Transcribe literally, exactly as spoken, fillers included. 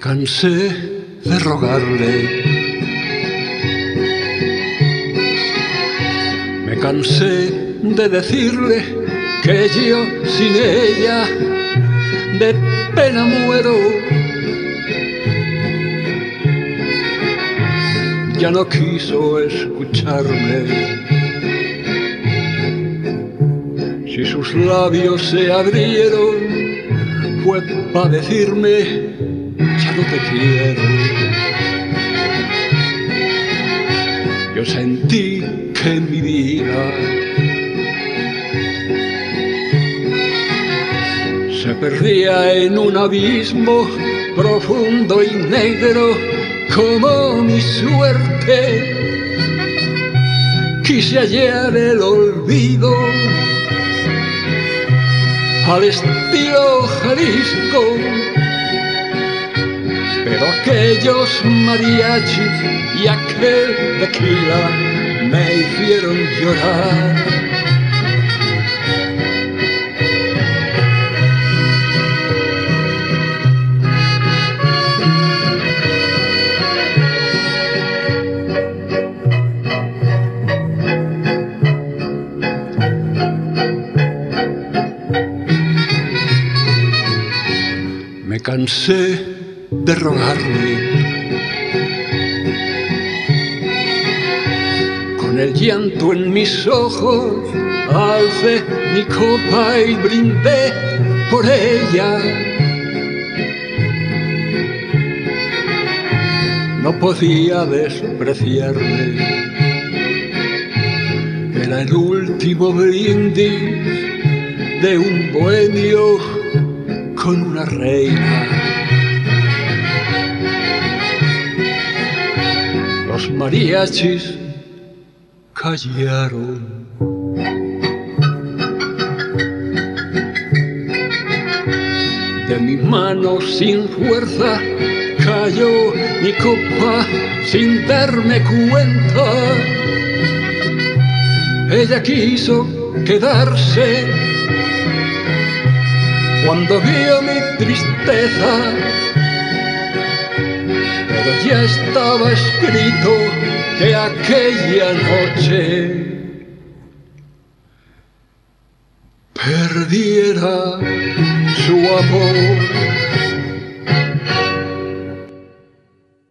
cansé de rogarle, me cansé de decirle que yo sin ella de pena muero. Ya no quiso escucharme. Si sus labios se abrieron, fue para decirme, ya no te quiero. Yo sentí que mi vida se perdía en un abismo profundo y negro como mi suerte. Quise hallar el olvido al estilo Jalisco, pero aquellos mariachis y aquel tequila me hicieron llorar. Me cansé de rogarle, con el llanto en mis ojos alcé mi copa y brindé por ella. No podía despreciarle, era el último brindis de un bohemio con una reina. Los mariachis callaron. De mi mano sin fuerza cayó mi copa sin darme cuenta. Ella quiso quedarse cuando vio mi tristeza, pero ya estaba escrito que aquella noche perdiera su amor.